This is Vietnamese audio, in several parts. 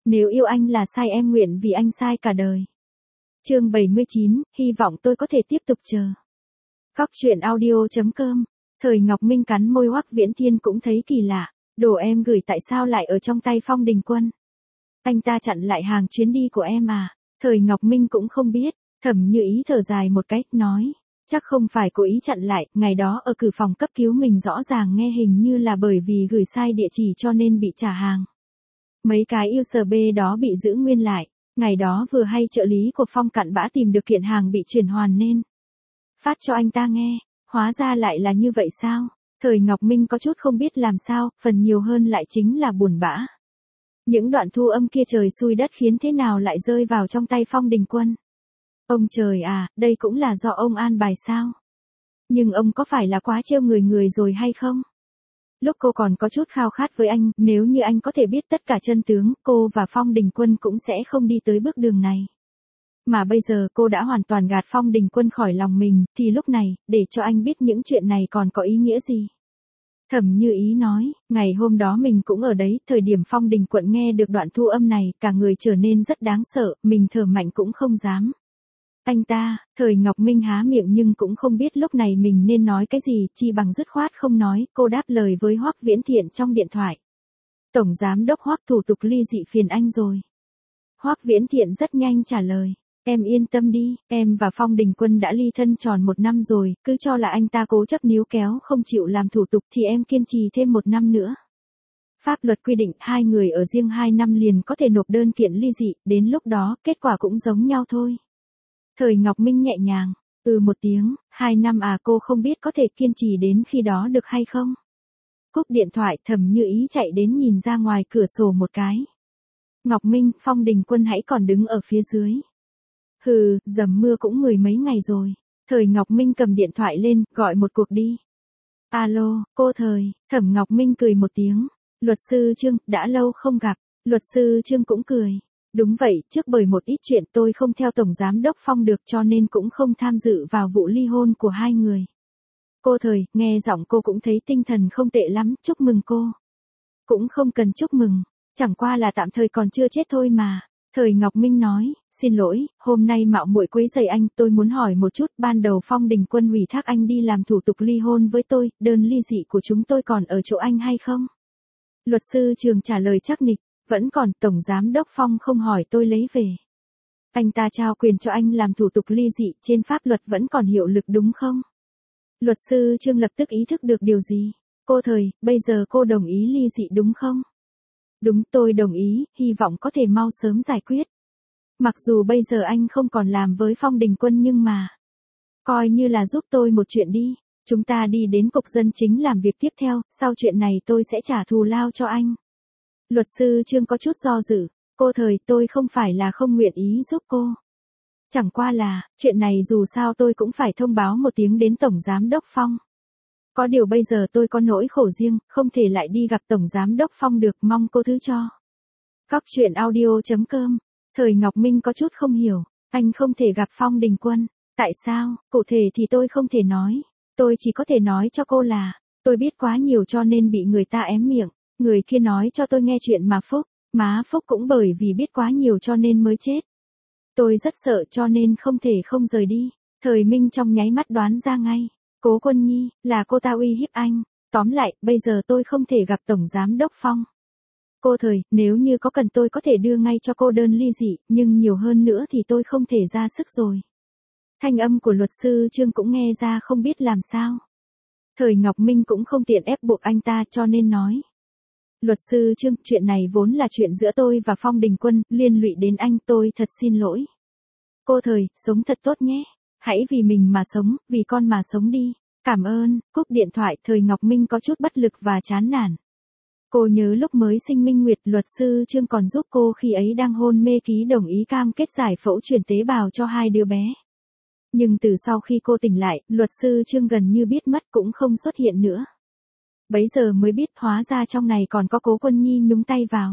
Nếu yêu anh là sai em nguyện vì anh sai cả đời. Chương 79, hy vọng tôi có thể tiếp tục chờ. Góc truyện audio.com. Thời Ngọc Minh cắn môi, Hoắc Viễn Thiên cũng thấy kỳ lạ, đồ em gửi tại sao lại ở trong tay Phong Đình Quân? Anh ta chặn lại hàng chuyến đi của em à? Thời Ngọc Minh cũng không biết, Thẩm Như Ý thở dài một cái, nói, chắc không phải cố ý chặn lại, ngày đó ở cửa phòng cấp cứu mình rõ ràng nghe hình như là bởi vì gửi sai địa chỉ cho nên bị trả hàng. Mấy cái USB đó bị giữ nguyên lại, ngày đó vừa hay trợ lý của Phong cặn bã tìm được kiện hàng bị chuyển hoàn nên phát cho anh ta nghe, hóa ra lại là như vậy sao? Thời Ngọc Minh có chút không biết làm sao, phần nhiều hơn lại chính là buồn bã. Những đoạn thu âm kia trời xui đất khiến thế nào lại rơi vào trong tay Phong Đình Quân? Ông trời à, đây cũng là do ông an bài sao? Nhưng ông có phải là quá trêu người rồi hay không? Lúc cô còn có chút khao khát với anh, nếu như anh có thể biết tất cả chân tướng, cô và Phong Đình Quân cũng sẽ không đi tới bước đường này. Mà bây giờ cô đã hoàn toàn gạt Phong Đình Quân khỏi lòng mình, thì lúc này, để cho anh biết những chuyện này còn có ý nghĩa gì? Thẩm Như Ý nói, ngày hôm đó mình cũng ở đấy, thời điểm Phong Đình Quân nghe được đoạn thu âm này, cả người trở nên rất đáng sợ, mình thở mạnh cũng không dám. Anh ta, Thời Ngọc Minh há miệng nhưng cũng không biết lúc này mình nên nói cái gì, chi bằng dứt khoát không nói, cô đáp lời với Hoắc Viễn Thiện trong điện thoại. Tổng giám đốc Hoắc, thủ tục ly dị phiền anh rồi. Hoắc Viễn Thiện rất nhanh trả lời, em yên tâm đi, em và Phong Đình Quân đã ly thân tròn 1 năm rồi, cứ cho là anh ta cố chấp níu kéo không chịu làm thủ tục thì em kiên trì thêm 1 năm nữa. Pháp luật quy định 2 người ở riêng 2 năm liền có thể nộp đơn kiện ly dị, đến lúc đó kết quả cũng giống nhau thôi. Thời Ngọc Minh nhẹ nhàng, một tiếng, 2 năm à, cô không biết có thể kiên trì đến khi đó được hay không. Cúp điện thoại, Thẩm Như Ý chạy đến nhìn ra ngoài cửa sổ một cái. Ngọc Minh, Phong Đình Quân hãy còn đứng ở phía dưới. Hừ, dầm mưa cũng 10 mấy ngày rồi. Thời Ngọc Minh cầm điện thoại lên, gọi một cuộc đi. Alo, cô Thời, Thẩm Ngọc Minh cười một tiếng. Luật sư Trương, đã lâu không gặp. Luật sư Trương cũng cười. Đúng vậy, trước bởi một ít chuyện tôi không theo Tổng Giám đốc Phong được cho nên cũng không tham dự vào vụ ly hôn của 2 người. Cô Thời, nghe giọng cô cũng thấy tinh thần không tệ lắm, chúc mừng cô. Cũng không cần chúc mừng, chẳng qua là tạm thời còn chưa chết thôi mà. Thời Ngọc Minh nói, xin lỗi, hôm nay mạo muội quấy rầy anh, tôi muốn hỏi một chút, ban đầu Phong Đình Quân ủy thác anh đi làm thủ tục ly hôn với tôi, đơn ly dị của chúng tôi còn ở chỗ anh hay không? Luật sư Trường trả lời chắc nịch, vẫn còn, Tổng Giám đốc Phong không hỏi tôi lấy về. Anh ta trao quyền cho anh làm thủ tục ly dị, trên pháp luật vẫn còn hiệu lực đúng không? Luật sư Trương lập tức ý thức được điều gì. Cô Thời, bây giờ cô đồng ý ly dị đúng không? Đúng, tôi đồng ý, hy vọng có thể mau sớm giải quyết. Mặc dù bây giờ anh không còn làm với Phong Đình Quân nhưng mà coi như là giúp tôi một chuyện đi. Chúng ta đi đến cục dân chính làm việc tiếp theo, sau chuyện này tôi sẽ trả thù lao cho anh. Luật sư Trương có chút do dự. Cô Thời, tôi không phải là không nguyện ý giúp cô. Chẳng qua là, chuyện này dù sao tôi cũng phải thông báo một tiếng đến Tổng Giám đốc Phong. Có điều bây giờ tôi có nỗi khổ riêng, không thể lại đi gặp Tổng Giám đốc Phong được, mong cô thứ cho. Góc truyện audio.com. Thời Ngọc Minh có chút không hiểu, anh không thể gặp Phong Đình Quân. Tại sao, cụ thể thì tôi không thể nói. Tôi chỉ có thể nói cho cô là, tôi biết quá nhiều cho nên bị người ta ém miệng. Người kia nói cho tôi nghe chuyện mà Phúc, má Phúc cũng bởi vì biết quá nhiều cho nên mới chết. Tôi rất sợ cho nên không thể không rời đi. Thời Minh trong nháy mắt đoán ra ngay. Cố Quân Nhi, là cô ta uy hiếp anh. Tóm lại, bây giờ tôi không thể gặp Tổng Giám đốc Phong. Cô Thời, nếu như có cần tôi có thể đưa ngay cho cô đơn ly dị, nhưng nhiều hơn nữa thì tôi không thể ra sức rồi. Thanh âm của luật sư Trương cũng nghe ra không biết làm sao. Thời Ngọc Minh cũng không tiện ép buộc anh ta cho nên nói. Luật sư Trương, chuyện này vốn là chuyện giữa tôi và Phong Đình Quân, liên lụy đến anh, tôi thật xin lỗi. Cô Thời, sống thật tốt nhé. Hãy vì mình mà sống, vì con mà sống đi. Cảm ơn. Cúp điện thoại, Thời Ngọc Minh có chút bất lực và chán nản. Cô nhớ lúc mới sinh Minh Nguyệt, luật sư Trương còn giúp cô khi ấy đang hôn mê ký đồng ý cam kết giải phẫu chuyển tế bào cho 2 đứa bé. Nhưng từ sau khi cô tỉnh lại, luật sư Trương gần như biết mất cũng không xuất hiện nữa. Bấy giờ mới biết hóa ra trong này còn có Cố Quân Nhi nhúng tay vào.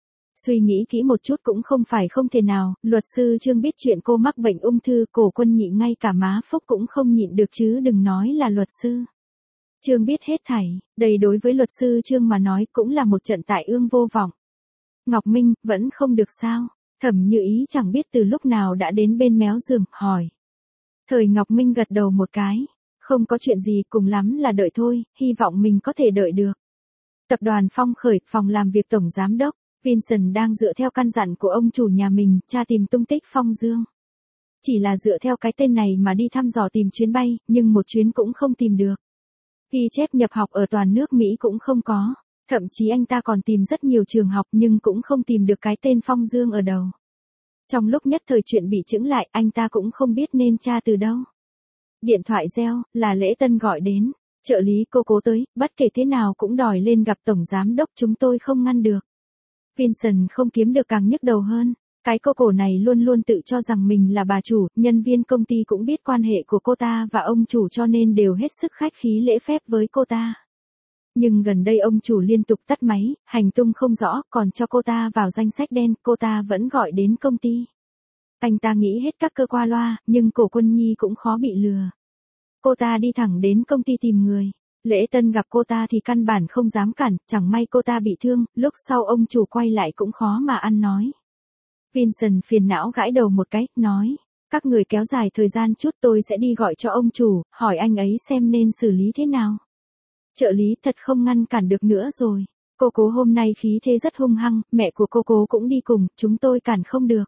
Suy nghĩ kỹ một chút cũng không phải không thể nào, luật sư Trương biết chuyện cô mắc bệnh ung thư, Cổ Quân Nhị ngay cả má Phúc cũng không nhịn được chứ đừng nói là luật sư. Trương biết hết thảy, đây đối với luật sư Trương mà nói cũng là một trận tại ương vô vọng. Ngọc Minh, vẫn không được sao? Thẩm Như Ý chẳng biết từ lúc nào đã đến bên méo giường, hỏi. Thời Ngọc Minh gật đầu một cái. Không có chuyện gì, cùng lắm là đợi thôi, hy vọng mình có thể đợi được. Tập đoàn Phong Khởi, phòng làm việc tổng giám đốc, Vincent đang dựa theo căn dặn của ông chủ nhà mình, tra tìm tung tích Phong Dương. Chỉ là dựa theo cái tên này mà đi thăm dò tìm chuyến bay, nhưng một chuyến cũng không tìm được. Ghi chép nhập học ở toàn nước Mỹ cũng không có. Thậm chí anh ta còn tìm rất nhiều trường học nhưng cũng không tìm được cái tên Phong Dương ở đầu. Trong lúc nhất thời chuyện bị chững lại, anh ta cũng không biết nên tra từ đâu. Điện thoại reo, là Lễ Tân gọi đến. Trợ lý cô cố tới, bất kể thế nào cũng đòi lên gặp tổng giám đốc, chúng tôi không ngăn được. Vincent không kiếm được càng nhức đầu hơn. Cái cô cổ này luôn luôn tự cho rằng mình là bà chủ, nhân viên công ty cũng biết quan hệ của cô ta và ông chủ cho nên đều hết sức khách khí lễ phép với cô ta. Nhưng gần đây ông chủ liên tục tắt máy, hành tung không rõ, còn cho cô ta vào danh sách đen, cô ta vẫn gọi đến công ty. Anh ta nghĩ hết các cơ qua loa, nhưng Cổ Quân Nhi cũng khó bị lừa. Cô ta đi thẳng đến công ty tìm người. Lễ Tân gặp cô ta thì căn bản không dám cản, chẳng may cô ta bị thương, lúc sau ông chủ quay lại cũng khó mà ăn nói. Vincent phiền não gãi đầu một cái, nói, các người kéo dài thời gian chút tôi sẽ đi gọi cho ông chủ, hỏi anh ấy xem nên xử lý thế nào. Trợ lý thật không ngăn cản được nữa rồi. Cô cố hôm nay khí thế rất hung hăng, mẹ của cô cố cũng đi cùng, chúng tôi cản không được.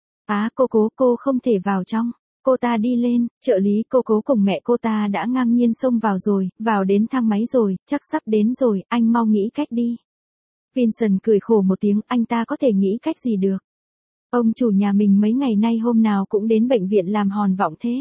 Cô cố, cô không thể vào trong. Cô ta đi lên, trợ lý cô cố cùng mẹ cô ta đã ngang nhiên xông vào rồi, vào đến thang máy rồi, chắc sắp đến rồi, anh mau nghĩ cách đi. Vincent cười khổ một tiếng, anh ta có thể nghĩ cách gì được. Ông chủ nhà mình mấy ngày nay hôm nào cũng đến bệnh viện làm hòn vọng thế.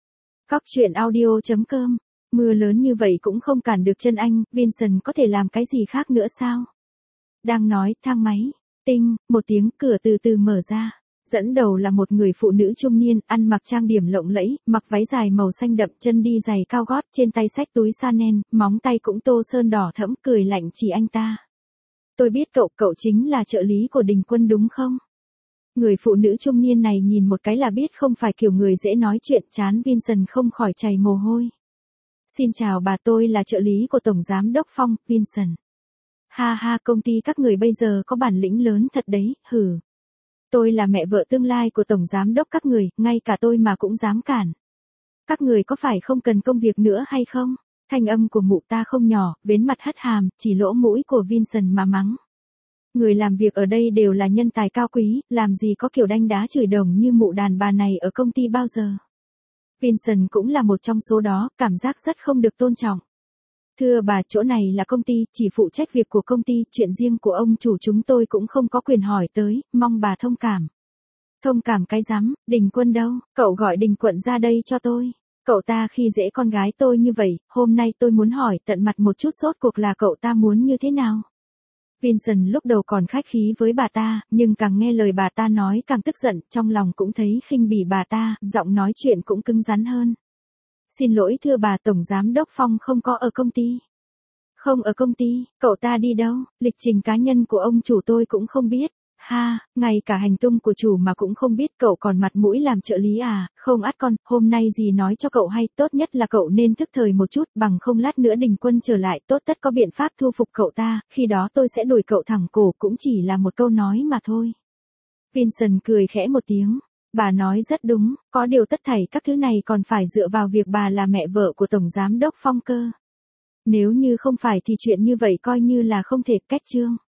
Cóc truyện audio.com. Mưa lớn như vậy cũng không cản được chân anh, Vincent có thể làm cái gì khác nữa sao? Đang nói, thang máy, tinh, một tiếng cửa từ từ mở ra. Dẫn đầu là một người phụ nữ trung niên, ăn mặc trang điểm lộng lẫy, mặc váy dài màu xanh đậm, chân đi giày cao gót, trên tay xách túi Chanel, móng tay cũng tô sơn đỏ thẫm, cười lạnh chỉ anh ta. Tôi biết cậu chính là trợ lý của Đình Quân đúng không? Người phụ nữ trung niên này nhìn một cái là biết không phải kiểu người dễ nói chuyện, chán Vincent không khỏi chảy mồ hôi. Xin chào bà, tôi là trợ lý của Tổng Giám đốc Phong, Vincent. Ha ha, công ty các người bây giờ có bản lĩnh lớn thật đấy, hử. Tôi là mẹ vợ tương lai của Tổng Giám đốc các người, ngay cả tôi mà cũng dám cản. Các người có phải không cần công việc nữa hay không? Thanh âm của mụ ta không nhỏ, vến mặt hất hàm, chỉ lỗ mũi của Vincent mà mắng. Người làm việc ở đây đều là nhân tài cao quý, làm gì có kiểu đanh đá chửi đồng như mụ đàn bà này ở công ty bao giờ. Vincent cũng là một trong số đó, cảm giác rất không được tôn trọng. Thưa bà, chỗ này là công ty, chỉ phụ trách việc của công ty, chuyện riêng của ông chủ chúng tôi cũng không có quyền hỏi tới, mong bà thông cảm. Thông cảm cái rắm, Đình Quân đâu, cậu gọi Đình Quận ra đây cho tôi. Cậu ta khi dễ con gái tôi như vậy, hôm nay tôi muốn hỏi tận mặt một chút rốt cuộc là cậu ta muốn như thế nào. Vincent lúc đầu còn khách khí với bà ta, nhưng càng nghe lời bà ta nói càng tức giận, trong lòng cũng thấy khinh bỉ bà ta, giọng nói chuyện cũng cứng rắn hơn. Xin lỗi thưa bà, Tổng Giám đốc Phong không có ở công ty. Không ở công ty, cậu ta đi đâu, lịch trình cá nhân của ông chủ tôi cũng không biết. Ha, ngay cả hành tung của chủ mà cũng không biết, cậu còn mặt mũi làm trợ lý à, không át con, hôm nay gì nói cho cậu hay, tốt nhất là cậu nên thức thời một chút, bằng không lát nữa Đình Quân trở lại, tốt tất có biện pháp thu phục cậu ta, khi đó tôi sẽ đuổi cậu thẳng cổ, cũng chỉ là một câu nói mà thôi. Vincent cười khẽ một tiếng, bà nói rất đúng, có điều tất thảy các thứ này còn phải dựa vào việc bà là mẹ vợ của Tổng Giám đốc Phong cơ. Nếu như không phải thì chuyện như vậy coi như là không thể, cách chương.